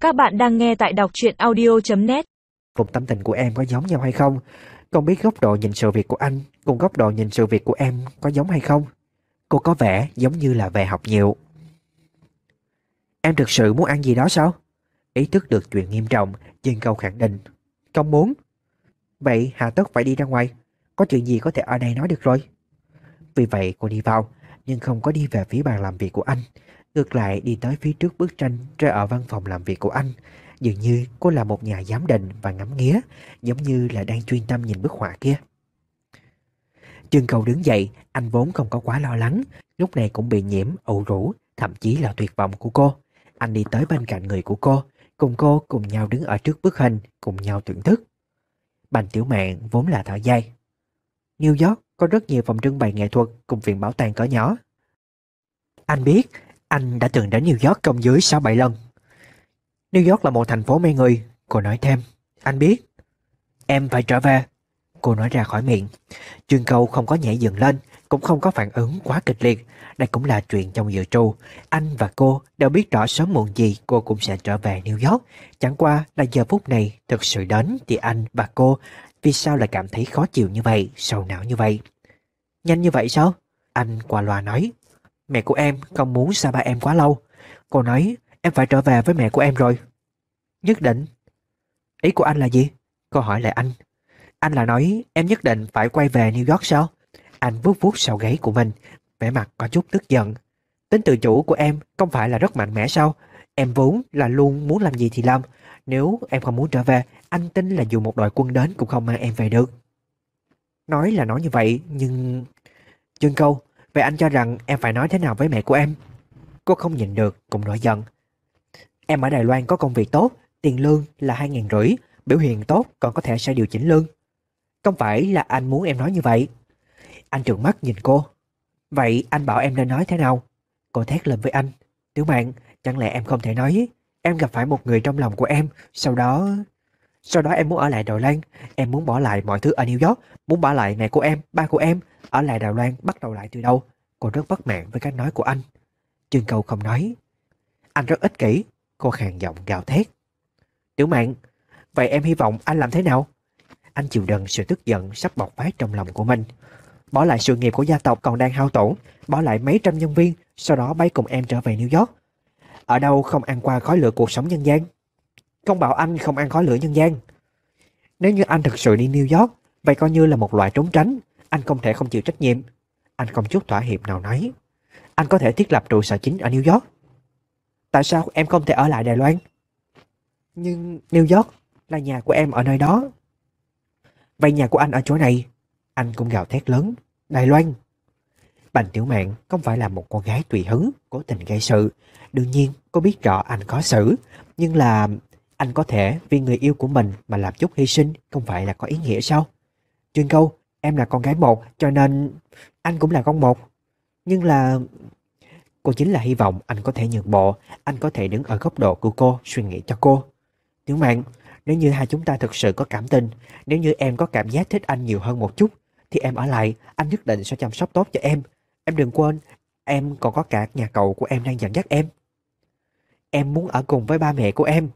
Các bạn đang nghe tại đọc truyện audio.net. Cùng tâm tình của em có giống nhau hay không? Con biết góc độ nhìn sự việc của anh cùng góc độ nhìn sự việc của em có giống hay không? Cô có vẻ giống như là về học nhiều. Em thực sự muốn ăn gì đó sao? Ý thức được chuyện nghiêm trọng, Dương Câu khẳng định. Không muốn. Vậy hà tất phải đi ra ngoài? Có chuyện gì có thể ở đây nói được rồi. Vì vậy cô đi vào, nhưng không có đi về phía bàn làm việc của anh. Ngược lại đi tới phía trước bức tranh treo ở văn phòng làm việc của anh. Dường như cô là một nhà giám định và ngắm nghía, giống như là đang chuyên tâm nhìn bức họa kia. Dương Cầu đứng dậy, anh vốn không có quá lo lắng, lúc này cũng bị nhiễm ủ rũ, thậm chí là tuyệt vọng của cô. Anh đi tới bên cạnh người của cô cùng nhau đứng ở trước bức hình, cùng nhau thưởng thức. Bành Tiểu Mạn vốn là thợ dài. New York có rất nhiều phòng trưng bày nghệ thuật cùng viện bảo tàng cỡ nhỏ. Anh biết, anh đã từng đến New York không dưới 6-7 lần. New York là một thành phố mê người, cô nói thêm. Anh biết. Em phải trở về, cô nói ra khỏi miệng. Dương Câu không có nhảy dựng lên, cũng không có phản ứng quá kịch liệt. Đây cũng là chuyện trong dự trù. Anh và cô đều biết rõ sớm muộn gì cô cũng sẽ trở về New York. Chẳng qua là giờ phút này thực sự đến thì anh và cô vì sao lại cảm thấy khó chịu như vậy, sầu não như vậy. Nhanh như vậy sao? Anh qua loa nói. Mẹ của em không muốn xa ba em quá lâu. Cô nói em phải trở về với mẹ của em rồi. Nhất định. Ý của anh là gì? Cô hỏi lại anh. Anh là nói em nhất định phải quay về New York sao? Anh vuốt vuốt sau gáy của mình, vẻ mặt có chút tức giận. Tính tự chủ của em không phải là rất mạnh mẽ sao? Em vốn là luôn muốn làm gì thì làm. Nếu em không muốn trở về, anh tin là dù một đội quân đến cũng không mang em về được. Nói là nói như vậy, nhưng... Dương Câu, vậy anh cho rằng em phải nói thế nào với mẹ của em? Cô không nhìn được, cũng nổi giận. Em ở Đài Loan có công việc tốt, tiền lương là 2.500, biểu hiện tốt còn có thể sẽ điều chỉnh lương. Không phải là anh muốn em nói như vậy. Anh trợn mắt nhìn cô. Vậy anh bảo em nên nói thế nào? Cô thét lên với anh. Tiểu Mạn, chẳng lẽ em không thể nói em gặp phải một người trong lòng của em, sau đó em muốn ở lại Đài Loan, em muốn bỏ lại mọi thứ ở New York, muốn bỏ lại mẹ của em, ba của em, ở lại Đài Loan bắt đầu lại từ đâu? Cô rất bất mãn với cách nói của anh. Dương Câu không nói. Anh rất ích kỷ, cô khàn giọng gào thét. Tiểu Mạn, vậy em hy vọng anh làm thế nào? Anh chịu đựng sự tức giận sắp bộc phát trong lòng của mình. Bỏ lại sự nghiệp của gia tộc còn đang hao tổn, bỏ lại mấy trăm nhân viên, sau đó bay cùng em trở về New York. Ở đâu không ăn qua khói lửa cuộc sống nhân gian? Không bảo anh không ăn khói lửa nhân gian. Nếu như anh thực sự đi New York, vậy coi như là một loại trốn tránh. Anh không thể không chịu trách nhiệm. Anh không chút thỏa hiệp nào nói. Anh có thể thiết lập trụ sở chính ở New York. Tại sao em không thể ở lại Đài Loan? Nhưng New York là nhà của em ở nơi đó. Vậy nhà của anh ở chỗ này. Anh cũng gào thét lớn. Đài Loan. Bành Tiểu Mạn không phải là một cô gái tùy hứng, cố tình gây sự. Đương nhiên cô biết rõ anh khó xử. Nhưng là anh có thể vì người yêu của mình mà làm chút hy sinh, không phải là có ý nghĩa sao? Dương Câu, em là con gái một, cho nên anh cũng là con một. Nhưng là... Cô chính là hy vọng anh có thể nhượng bộ, anh có thể đứng ở góc độ của cô, suy nghĩ cho cô. Tiểu Mạn, nếu như hai chúng ta thực sự có cảm tình, nếu như em có cảm giác thích anh nhiều hơn một chút, thì em ở lại, anh nhất định sẽ chăm sóc tốt cho em. Em đừng quên, em còn có cả nhà cậu của em đang dẫn dắt em. Em muốn ở cùng với ba mẹ của em.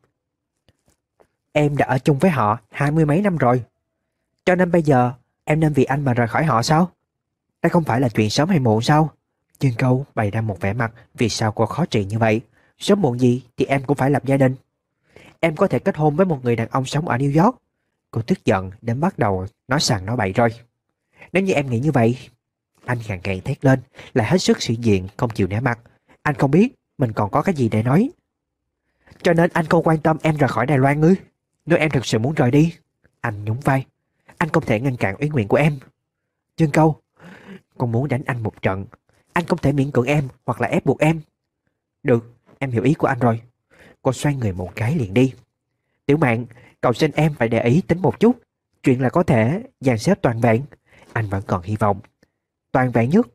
Em đã ở chung với họ 20 mấy năm rồi. Cho nên bây giờ, em nên vì anh mà rời khỏi họ sao? Đây không phải là chuyện sớm hay muộn sao? Dương Câu bày ra một vẻ mặt vì sao cô khó trị như vậy. Sớm muộn gì thì em cũng phải lập gia đình. Em có thể kết hôn với một người đàn ông sống ở New York. Cô tức giận đến bắt đầu nói sằng nói bậy rồi. Nếu như em nghĩ như vậy. Anh gằn gậy thét lên, lại hết sức sĩ diện, không chịu nể mặt. Anh không biết mình còn có cái gì để nói. Cho nên anh không quan tâm em rời khỏi Đài Loan ư? Nếu em thực sự muốn rời đi. Anh nhún vai. Anh không thể ngăn cản ý nguyện của em. Dương Câu, con muốn đánh anh một trận. Anh không thể miễn cưỡng em hoặc là ép buộc em. Được, em hiểu ý của anh rồi. Cô xoay người một cái liền đi. Tiểu Mạn, cậu xin em phải để ý tính một chút. Chuyện là có thể dàn xếp toàn vẹn. Anh vẫn còn hy vọng. Toàn vẹn nhất.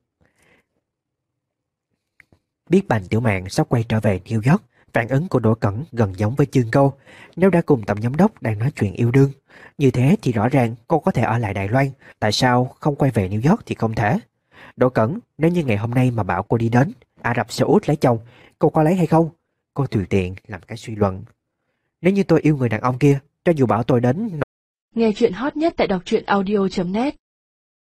Biết Bành Tiểu Mạn sắp quay trở về New York, phản ứng của Đỗ Cẩn gần giống với Dương Câu. Nếu đã cùng tổng giám đốc đang nói chuyện yêu đương, như thế thì rõ ràng cô có thể ở lại Đài Loan. Tại sao không quay về New York thì không thể? Đỗ Cẩn, nếu như ngày hôm nay mà bảo cô đi đến Ả Rập Xê Út lấy chồng, cô có lấy hay không? Cô tùy tiện làm cái suy luận. Nếu như tôi yêu người đàn ông kia, cho dù bảo tôi đến Nghe chuyện hot nhất tại đọc truyện audio.net